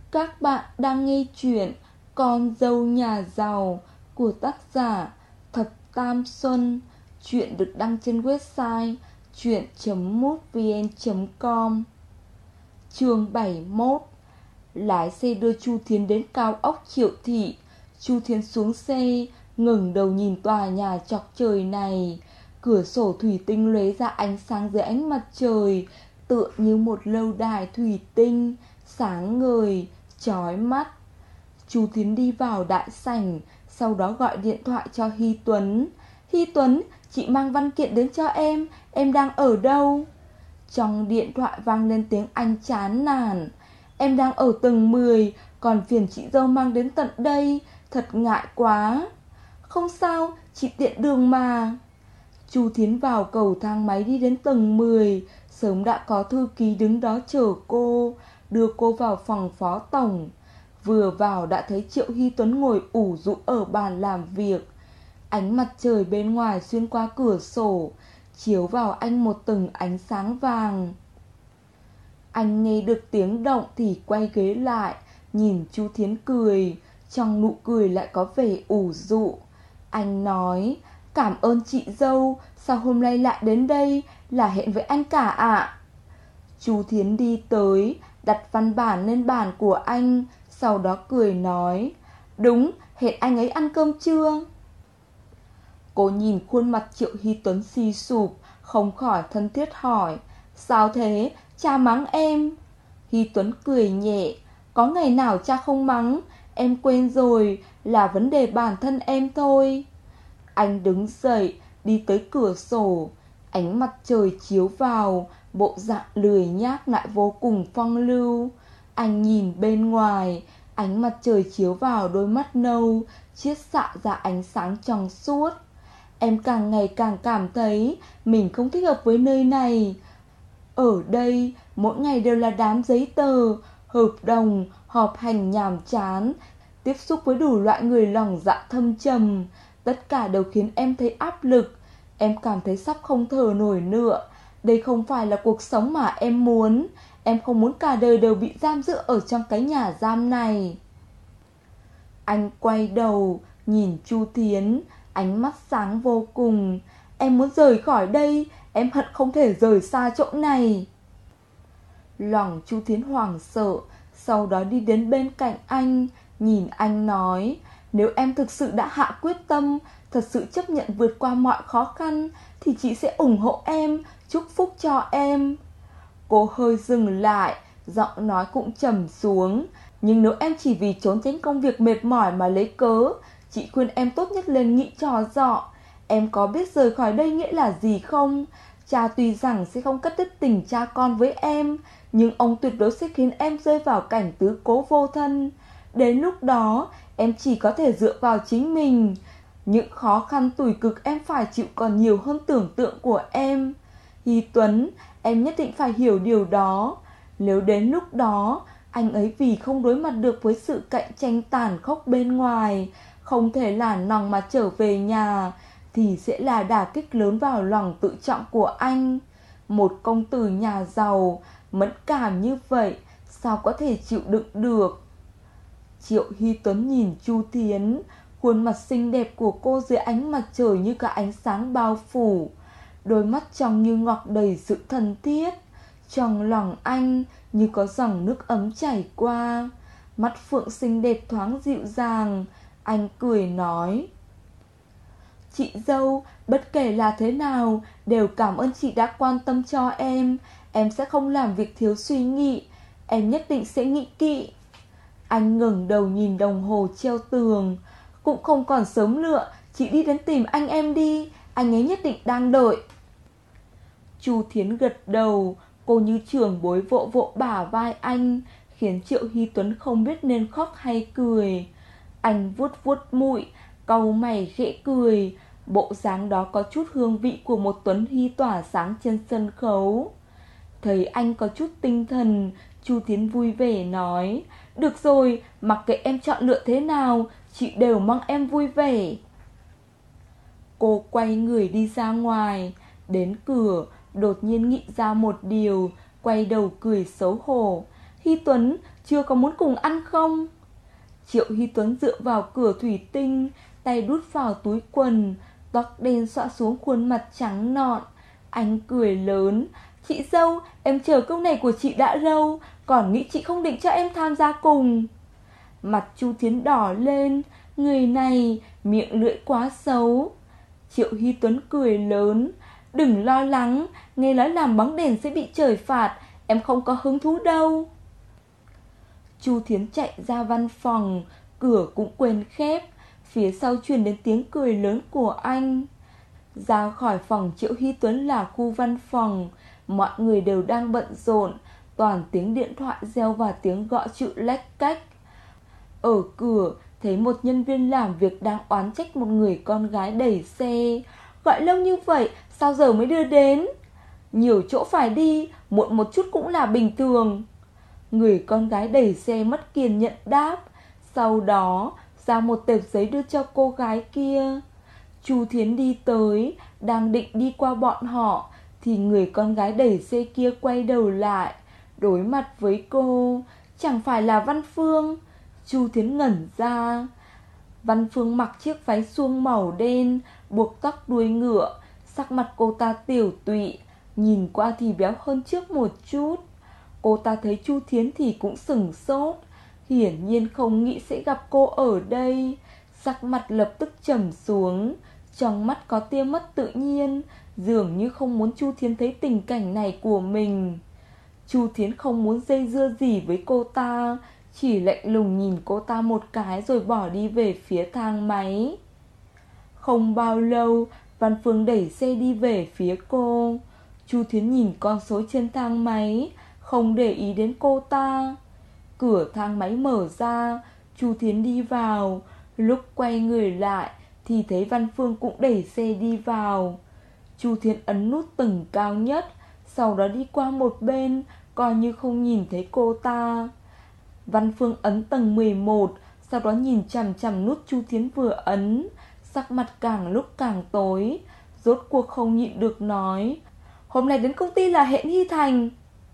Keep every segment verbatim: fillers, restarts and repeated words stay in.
Các bạn đang nghe chuyện Con dâu nhà giàu của tác giả Thập Tam Xuân. Chuyện được đăng trên website chuyện chấm mútvn chấm com. Chương bảy mươi mốt. Lái xe đưa Chu Thiến đến cao ốc Triệu Thị. Chu Thiến xuống xe, ngẩng đầu nhìn tòa nhà chọc trời này. Cửa sổ thủy tinh lóe ra ánh sáng dưới ánh mặt trời, tựa như một lâu đài thủy tinh, sáng ngời, chói mắt. Chu Thiến đi vào đại sảnh, sau đó gọi điện thoại cho Hy Tuấn. Hy Tuấn, chị mang văn kiện đến cho em, em đang ở đâu? Trong điện thoại vang lên tiếng Anh chán nản. Em đang ở tầng mười, còn phiền chị dâu mang đến tận đây, thật ngại quá. Không sao, chị tiện đường mà. Chu Thiến vào cầu thang máy đi đến tầng mười. Sớm đã có thư ký đứng đó chờ cô, đưa cô vào phòng phó tổng. Vừa vào đã thấy Triệu Hy Tuấn ngồi ủ rũ ở bàn làm việc. Ánh mặt trời bên ngoài xuyên qua cửa sổ, chiếu vào anh một tầng ánh sáng vàng. Anh nghe được tiếng động thì quay ghế lại, nhìn Chu Thiến cười. Trong nụ cười lại có vẻ ủ rũ. Anh nói, cảm ơn chị dâu, sao hôm nay lại đến đây, là hẹn với anh cả ạ? À? Chu Thiến đi tới, đặt văn bản lên bàn của anh, sau đó cười nói, đúng, hẹn anh ấy ăn cơm trưa. Cô nhìn khuôn mặt Triệu Hy Tuấn suy sụp, không khỏi thân thiết hỏi, sao thế, cha mắng em? Hy Tuấn cười nhẹ, có ngày nào cha không mắng, em quên rồi, là vấn đề bản thân em thôi. Anh đứng dậy, đi tới cửa sổ. Ánh mặt trời chiếu vào, bộ dạng lười nhác lại vô cùng phong lưu. Anh nhìn bên ngoài, ánh mặt trời chiếu vào đôi mắt nâu, chiết xạ ra ánh sáng trong suốt. Em càng ngày càng cảm thấy mình không thích hợp với nơi này. Ở đây, mỗi ngày đều là đám giấy tờ, hợp đồng, họp hành nhàm chán, tiếp xúc với đủ loại người lòng dạ thâm trầm. Tất cả đều khiến em thấy áp lực. Em cảm thấy sắp không thở nổi nữa. Đây không phải là cuộc sống mà em muốn. Em không muốn cả đời đều bị giam giữ ở trong cái nhà giam này. Anh quay đầu, nhìn Chu Thiến, ánh mắt sáng vô cùng. Em muốn rời khỏi đây, em hận không thể rời xa chỗ này. Lòng Chu Thiến hoảng sợ, sau đó đi đến bên cạnh anh, nhìn anh nói, nếu em thực sự đã hạ quyết tâm, thật sự chấp nhận vượt qua mọi khó khăn, thì chị sẽ ủng hộ em, chúc phúc cho em. Cô hơi dừng lại, giọng nói cũng trầm xuống. Nhưng nếu em chỉ vì trốn tránh công việc mệt mỏi mà lấy cớ, chị khuyên em tốt nhất lên nghĩ trò dọ. Em có biết rời khỏi đây nghĩa là gì không? Cha tuy rằng sẽ không cắt đứt tình cha con với em, nhưng ông tuyệt đối sẽ khiến em rơi vào cảnh tứ cố vô thân. Đến lúc đó, em chỉ có thể dựa vào chính mình. Những khó khăn tủi cực em phải chịu còn nhiều hơn tưởng tượng của em. Hy Tuấn, em nhất định phải hiểu điều đó. Nếu đến lúc đó, anh ấy vì không đối mặt được với sự cạnh tranh tàn khốc bên ngoài, không thể lản lòng mà trở về nhà, thì sẽ là đả kích lớn vào lòng tự trọng của anh. Một công tử nhà giàu, mẫn cảm như vậy, sao có thể chịu đựng được? Triệu Hy Tuấn nhìn Chu Thiến, khuôn mặt xinh đẹp của cô dưới ánh mặt trời như cả ánh sáng bao phủ. Đôi mắt trong như ngọc đầy sự thân thiết. Trong lòng anh như có dòng nước ấm chảy qua. Mắt phượng xinh đẹp thoáng dịu dàng. Anh cười nói, chị dâu, bất kể là thế nào, đều cảm ơn chị đã quan tâm cho em. Em sẽ không làm việc thiếu suy nghĩ. Em nhất định sẽ nghĩ kỹ. Anh ngẩng đầu nhìn đồng hồ treo tường. Cũng không còn sớm nữa, chị đi đến tìm anh em đi, anh ấy nhất định đang đợi. Chu Thiến gật đầu. Cô như trưởng bối vỗ vỗ bả vai anh, khiến Triệu Hy Tuấn không biết nên khóc hay cười. Anh vuốt vuốt mũi, cau mày khẽ cười. Bộ dáng đó có chút hương vị của một Tuấn Hy tỏa sáng trên sân khấu. Thấy anh có chút tinh thần, Chu Thiến vui vẻ nói, được rồi, mặc kệ em chọn lựa thế nào, chị đều mong em vui vẻ. Cô quay người đi ra ngoài. Đến cửa, đột nhiên nghĩ ra một điều, quay đầu cười xấu hổ. Hy Tuấn, Chưa có muốn cùng ăn không? Triệu Hy Tuấn dựa vào cửa thủy tinh, tay đút vào túi quần, tóc đen xõa xuống khuôn mặt trắng nõn. Anh cười lớn. Chị dâu, em chờ câu này của chị đã lâu, còn nghĩ chị không định cho em tham gia cùng. Mặt Chu Thiến đỏ lên. Người này miệng lưỡi quá xấu. Triệu Hy Tuấn cười lớn. Đừng lo lắng, nghe nói làm bóng đèn sẽ bị trời phạt, em không có hứng thú đâu. Chu Thiến chạy ra văn phòng, cửa cũng quên khép. Phía sau truyền đến tiếng cười lớn của anh. Ra khỏi phòng Triệu Hy Tuấn là khu văn phòng. Mọi người đều đang bận rộn, toàn tiếng điện thoại reo và tiếng gọi chữ lách cách. Ở cửa thấy một nhân viên làm việc đang oán trách một người con gái đẩy xe. Gọi lâu như vậy, sao giờ mới đưa đến? Nhiều chỗ phải đi, muộn một chút cũng là bình thường. Người con gái đẩy xe mất kiên nhẫn đáp. Sau đó ra một tệp giấy đưa cho cô gái kia. Chu Thiến đi tới, đang định đi qua bọn họ, thì người con gái đẩy xe kia quay đầu lại, đối mặt với cô. Chẳng phải là Văn Phương? Chu Thiến ngẩn ra. Văn Phương mặc chiếc váy suông màu đen, buộc tóc đuôi ngựa. Sắc mặt cô ta tiểu tụy, nhìn qua thì béo hơn trước một chút. Cô ta thấy Chu Thiến thì cũng sửng sốt, hiển nhiên không nghĩ sẽ gặp cô ở đây. Sắc mặt lập tức trầm xuống, trong mắt có tia mất tự nhiên, dường như không muốn Chu Thiến thấy tình cảnh này của mình. Chu Thiến không muốn dây dưa gì với cô ta, chỉ lạnh lùng nhìn cô ta một cái rồi bỏ đi về phía thang máy. Không bao lâu, Văn Phương đẩy xe đi về phía cô. Chu Thiến nhìn con số trên thang máy, không để ý đến cô ta. Cửa thang máy mở ra, Chu Thiến đi vào. Lúc quay người lại thì thấy Văn Phương cũng đẩy xe đi vào. Chu Thiến ấn nút tầng cao nhất, sau đó đi qua một bên, coi như không nhìn thấy cô ta. Văn Phương ấn tầng mười một, sau đó nhìn chằm chằm nút Chu Thiến vừa ấn. Sắc mặt càng lúc càng tối, rốt cuộc không nhịn được nói: Hôm nay đến công ty là hẹn Hy Thành.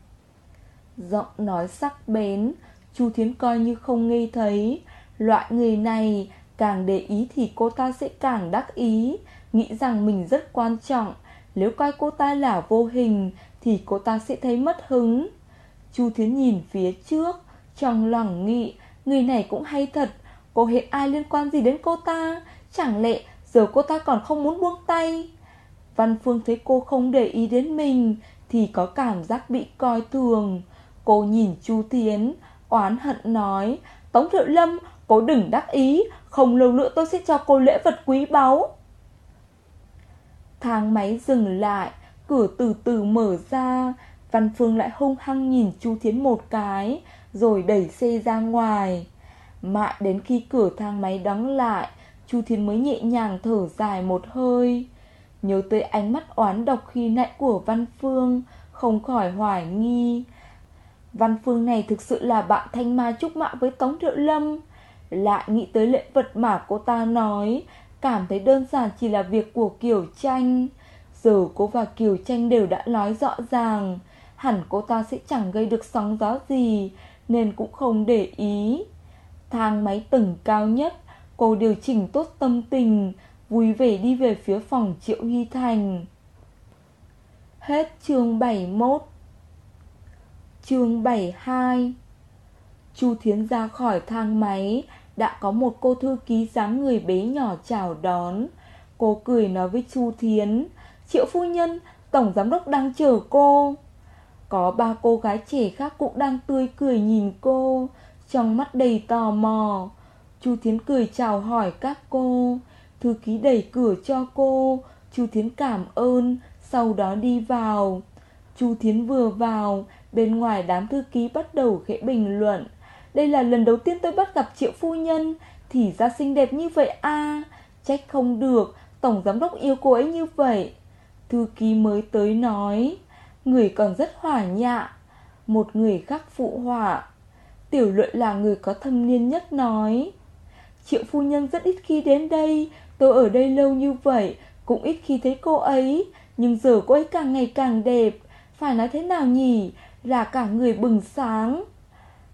Giọng nói sắc bén, Chu Thiến coi như không nghe thấy. Loại người này càng để ý thì cô ta sẽ càng đắc ý, nghĩ rằng mình rất quan trọng. Nếu coi cô ta là vô hình thì cô ta sẽ thấy mất hứng. Chu Thiến nhìn phía trước, trong lòng nghĩ, người này cũng hay thật. Cô hẹn ai liên quan gì đến cô ta? Chẳng lẽ giờ cô ta còn không muốn buông tay? Văn Phương thấy cô không để ý đến mình thì có cảm giác bị coi thường. Cô nhìn Chu Thiến, oán hận nói: Tống Thiệu Lâm, cô đừng đắc ý, không lâu nữa tôi sẽ cho cô lễ vật quý báu. Thang máy dừng lại, cửa từ từ mở ra. Văn Phương lại hung hăng nhìn Chu Thiến một cái, rồi đẩy xe ra ngoài. Mãi đến khi cửa thang máy đóng lại, Chu Thiến mới nhẹ nhàng thở dài một hơi. Nhớ tới ánh mắt oán độc khi nãy của Văn Phương, không khỏi hoài nghi. Văn Phương này thực sự là bạn thanh mai trúc mã với Tống Thiệu Lâm. Lại nghĩ tới lễ vật mà cô ta nói, cảm thấy đơn giản chỉ là việc của Kiều Tranh. Giờ cô và Kiều Tranh đều đã nói rõ ràng, hẳn cô ta sẽ chẳng gây được sóng gió gì, nên cũng không để ý. Thang máy tầng cao nhất, cô điều chỉnh tốt tâm tình, vui vẻ đi về phía phòng Triệu Hy Thành. Hết chương bảy mươi mốt. Chương bảy mươi hai. Chu Thiến ra khỏi thang máy, đã có một cô thư ký dáng người bé nhỏ chào đón. Cô cười nói với Chu Thiến: Triệu phu nhân, tổng giám đốc đang chờ cô. Có ba cô gái trẻ khác cũng đang tươi cười nhìn cô, trong mắt đầy tò mò. Chu Thiến cười chào hỏi các cô. Thư ký đẩy cửa cho cô. Chu Thiến cảm ơn, sau đó đi vào. Chu Thiến vừa vào, bên ngoài đám thư ký bắt đầu khẽ bình luận: Đây là lần đầu tiên tôi bắt gặp Triệu phu nhân, thì ra xinh đẹp như vậy à. Trách không được, tổng giám đốc yêu cô ấy như vậy. Thư ký mới tới nói: Người còn rất hỏa nhã. Một người khác phụ họa. Tiểu Lợi là người có thâm niên nhất nói: Triệu phu nhân rất ít khi đến đây, tôi ở đây lâu như vậy cũng ít khi thấy cô ấy. Nhưng giờ cô ấy càng ngày càng đẹp, phải nói thế nào nhỉ, là cả người bừng sáng.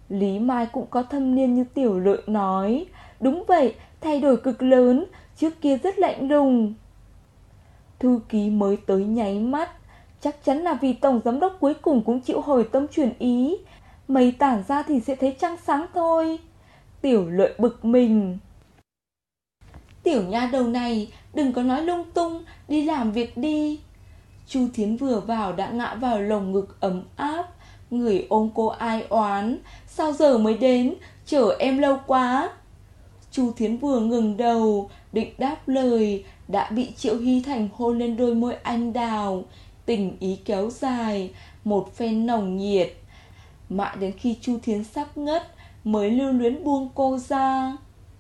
Lý Mai cũng có thâm niên như Tiểu Lợi nói. Đúng vậy, thay đổi cực lớn, trước kia rất lạnh lùng. Thư ký mới tới nháy mắt. Chắc chắn là vì tổng giám đốc cuối cùng cũng chịu hồi tâm chuyển ý. Mây tản ra thì sẽ thấy trăng sáng thôi. Tiểu Lợi bực mình. Tiểu nha đầu này, đừng có nói lung tung, đi làm việc đi. Chu Thiến vừa vào đã ngã vào lồng ngực ấm áp. Người ôm cô ai oán. Sao giờ mới đến, chờ em lâu quá. Chu Thiến vừa ngừng đầu, định đáp lời, đã bị Triệu Hy Thành hôn lên đôi môi anh đào. Tình ý kéo dài, một phen nồng nhiệt. Mãi đến khi Chu Thiến sắp ngất, mới lưu luyến buông cô ra.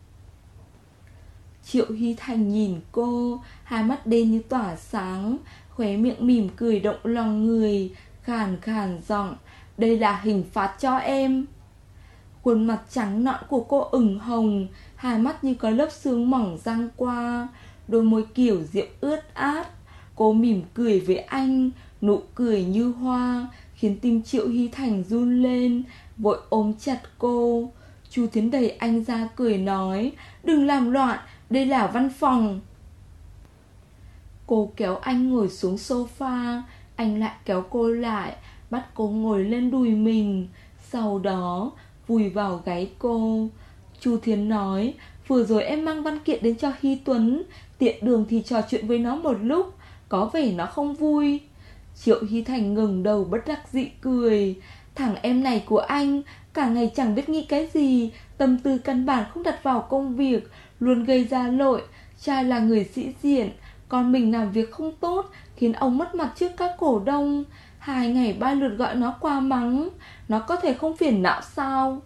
Triệu Hy Thành nhìn cô, hai mắt đen như tỏa sáng, khóe miệng mỉm cười động lòng người, khàn khàn giọng, đây là hình phạt cho em. Khuôn mặt trắng nõn của cô ửng hồng, hai mắt như có lớp sương mỏng giăng qua, đôi môi kiểu diễm ướt át. Cô mỉm cười với anh, nụ cười như hoa, khiến tim Triệu Hy Thành run lên, vội ôm chặt cô. Chu Thiến đẩy anh ra cười nói, đừng làm loạn, đây là văn phòng. Cô kéo anh ngồi xuống sofa, anh lại kéo cô lại, bắt cô ngồi lên đùi mình, sau đó vùi vào gáy cô. Chu Thiến nói, vừa rồi em mang văn kiện đến cho Hy Tuấn, tiện đường thì trò chuyện với nó một lúc, có vẻ nó không vui. Triệu Hy Thành ngừng đầu bất đắc dĩ cười, thằng em này của anh cả ngày chẳng biết nghĩ cái gì, tâm tư căn bản không đặt vào công việc, luôn gây ra lỗi. Cha là người sĩ diện, còn mình làm việc không tốt, khiến ông mất mặt trước các cổ đông. Hai ngày ba lượt gọi nó qua mắng, nó có thể không phiền não sao?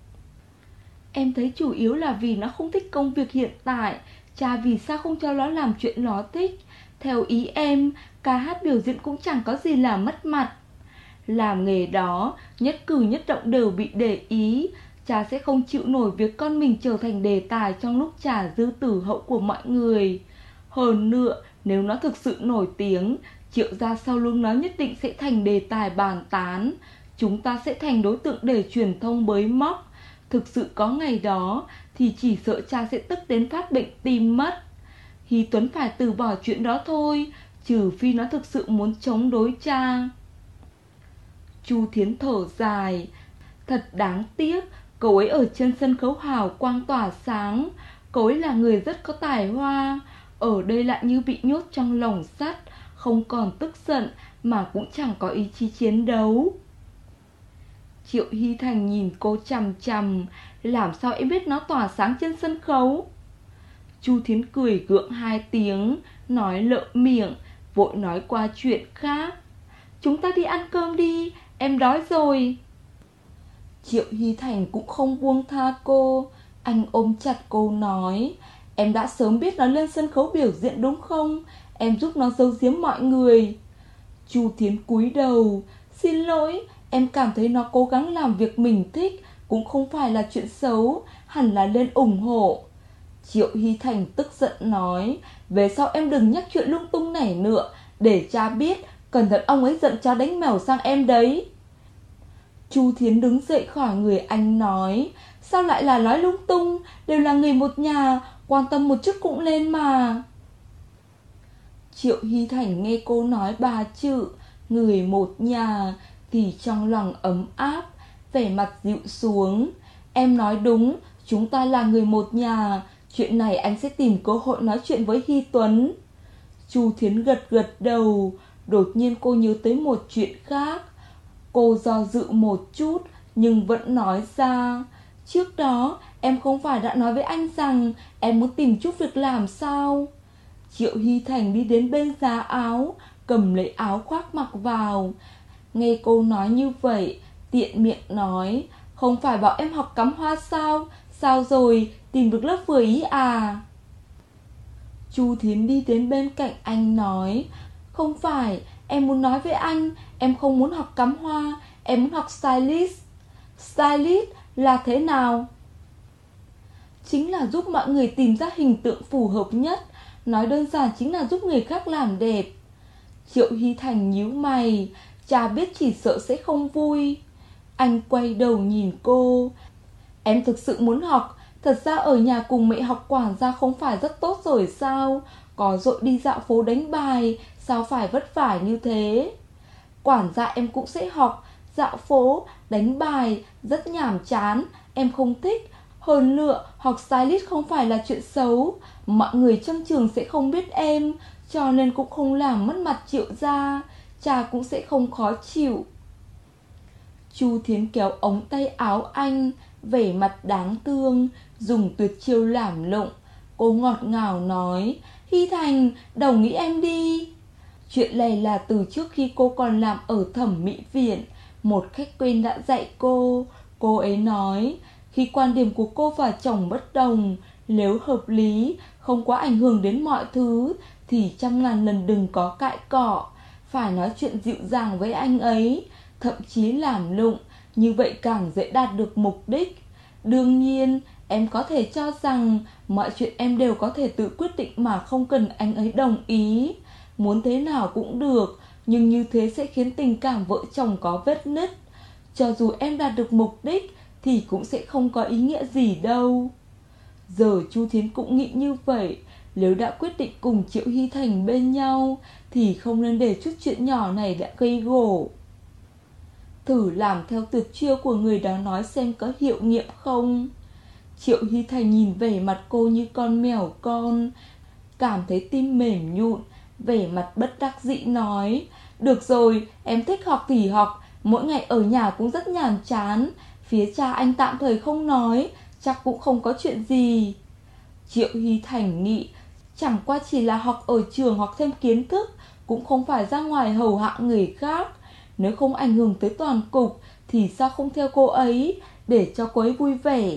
Em thấy chủ yếu là vì nó không thích công việc hiện tại. Cha vì sao không cho nó làm chuyện nó thích? Theo ý em, ca hát biểu diễn cũng chẳng có gì là mất mặt. Làm nghề đó, nhất cử nhất động đều bị để ý. Cha sẽ không chịu nổi việc con mình trở thành đề tài trong lúc trả dư tử hậu của mọi người. Hơn nữa, nếu nó thực sự nổi tiếng, Triệu gia sau lưng nó nhất định sẽ thành đề tài bàn tán. Chúng ta sẽ thành đối tượng để truyền thông bới móc. Thực sự có ngày đó thì chỉ sợ cha sẽ tức đến phát bệnh tim mất. Hy Tuấn phải từ bỏ chuyện đó thôi, trừ phi nó thực sự muốn chống đối cha. Chu Thiến thở dài, thật đáng tiếc, cậu ấy ở trên sân khấu hào quang tỏa sáng. Cậu ấy là người rất có tài hoa, ở đây lại như bị nhốt trong lồng sắt, không còn tức giận mà cũng chẳng có ý chí chiến đấu. Triệu Hy Thành nhìn cô chằm chằm, làm sao em biết nó tỏa sáng trên sân khấu? Chu Thiến cười gượng hai tiếng, nói lợ miệng, vội nói qua chuyện khác. Chúng ta đi ăn cơm đi, em đói rồi. Triệu Hy Thành cũng không buông tha cô, anh ôm chặt cô nói, em đã sớm biết nó lên sân khấu biểu diễn đúng không? Em giúp nó giấu giếm mọi người. Chu Thiến cúi đầu, xin lỗi, em cảm thấy nó cố gắng làm việc mình thích cũng không phải là chuyện xấu, hẳn là lên ủng hộ. Triệu Hy Thành tức giận nói, về sau em đừng nhắc chuyện lung tung này nữa, để cha biết, cẩn thận ông ấy giận chó đánh mèo sang em đấy. Chu Thiến đứng dậy khỏi người anh nói, sao lại là nói lung tung, đều là người một nhà, quan tâm một chút cũng lên mà. Triệu Hy Thành nghe cô nói ba chữ người một nhà thì trong lòng ấm áp, vẻ mặt dịu xuống. Em nói đúng, chúng ta là người một nhà, chuyện này anh sẽ tìm cơ hội nói chuyện với Hy Tuấn. Chu Thiến gật gật đầu, đột nhiên cô nhớ tới một chuyện khác. Cô do dự một chút nhưng vẫn nói ra, trước đó em không phải đã nói với anh rằng em muốn tìm chút việc làm sao? Triệu Hy Thành đi đến bên giá áo, cầm lấy áo khoác mặc vào. Nghe cô nói như vậy, tiện miệng nói, không phải bảo em học cắm hoa sao? Sao rồi, tìm được lớp vừa ý à? Chu Thiến đi đến bên cạnh anh nói, không phải, em muốn nói với anh, em không muốn học cắm hoa, em muốn học stylist. Stylist là thế nào? Chính là giúp mọi người tìm ra hình tượng phù hợp nhất. Nói đơn giản chính là giúp người khác làm đẹp. Triệu Hy Thành nhíu mày, cha biết chỉ sợ sẽ không vui. Anh quay đầu nhìn cô. Em thực sự muốn học. Thật ra ở nhà cùng mẹ học quản gia không phải rất tốt rồi sao? Có dội đi dạo phố đánh bài, sao phải vất vả như thế? Quản gia em cũng sẽ học. Dạo phố, đánh bài, rất nhàm chán, em không thích. Hơn nữa, học stylist không phải là chuyện xấu. Mọi người trong trường sẽ không biết em, cho nên cũng không làm mất mặt Triệu gia. Cha cũng sẽ không khó chịu. Chu Thiến kéo ống tay áo anh, vẻ mặt đáng thương, dùng tuyệt chiêu làm lụng. Cô ngọt ngào nói, Hy Thành, đồng ý em đi. Chuyện này là từ trước khi cô còn làm ở thẩm mỹ viện, một khách quen đã dạy cô. Cô ấy nói, khi quan điểm của cô và chồng bất đồng, nếu hợp lý, không quá ảnh hưởng đến mọi thứ, thì trăm ngàn lần đừng có cãi cọ. Phải nói chuyện dịu dàng với anh ấy, thậm chí làm lụng, như vậy càng dễ đạt được mục đích. Đương nhiên, em có thể cho rằng mọi chuyện em đều có thể tự quyết định mà không cần anh ấy đồng ý. Muốn thế nào cũng được, nhưng như thế sẽ khiến tình cảm vợ chồng có vết nứt. Cho dù em đạt được mục đích thì cũng sẽ không có ý nghĩa gì đâu. Giờ Chu Thiến cũng nghĩ như vậy. Nếu đã quyết định cùng Triệu Hy Thành bên nhau thì không nên để chút chuyện nhỏ này đã gây gổ. Thử làm theo tuyệt chiêu của người đó nói xem có hiệu nghiệm không. Triệu Hy Thành nhìn vẻ mặt cô như con mèo con, cảm thấy tim mềm nhũn, vẻ mặt bất đắc dĩ nói, được rồi, em thích học thì học, mỗi ngày ở nhà cũng rất nhàm chán. Phía cha anh tạm thời không nói, chắc cũng không có chuyện gì. Triệu Hy Thành nghĩ, chẳng qua chỉ là học ở trường học thêm kiến thức, cũng không phải ra ngoài hầu hạ người khác. Nếu không ảnh hưởng tới toàn cục thì sao không theo cô ấy, để cho cô ấy vui vẻ.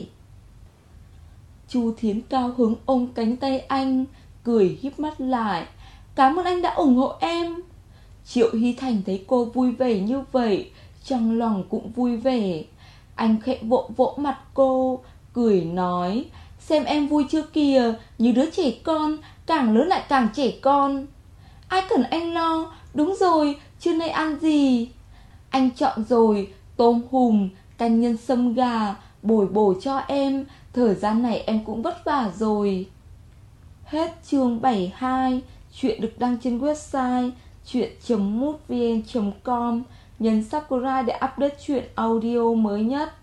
Chu Thiến cao hứng ôm cánh tay anh, cười híp mắt lại, cảm ơn anh đã ủng hộ em. Triệu Hy Thành thấy cô vui vẻ như vậy, trong lòng cũng vui vẻ. Anh khẽ vỗ vỗ mặt cô, cười nói, xem em vui chưa kìa, như đứa trẻ con, càng lớn lại càng trẻ con. Ai cần anh lo, đúng rồi, trưa nay ăn gì? Anh chọn rồi, tôm hùm, canh nhân sâm gà, bồi bổ cho em, thời gian này em cũng vất vả rồi. Hết chương bảy mươi hai. Chuyện được đăng trên website chuyện chấm mútvn chấm com. Nhấn subscribe để update chuyện audio mới nhất.